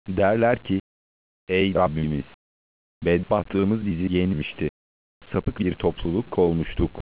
Derler ki, ey Rabbimiz! Bedbahtlığımız bizi yenmişti. Sapık bir topluluk olmuştuk.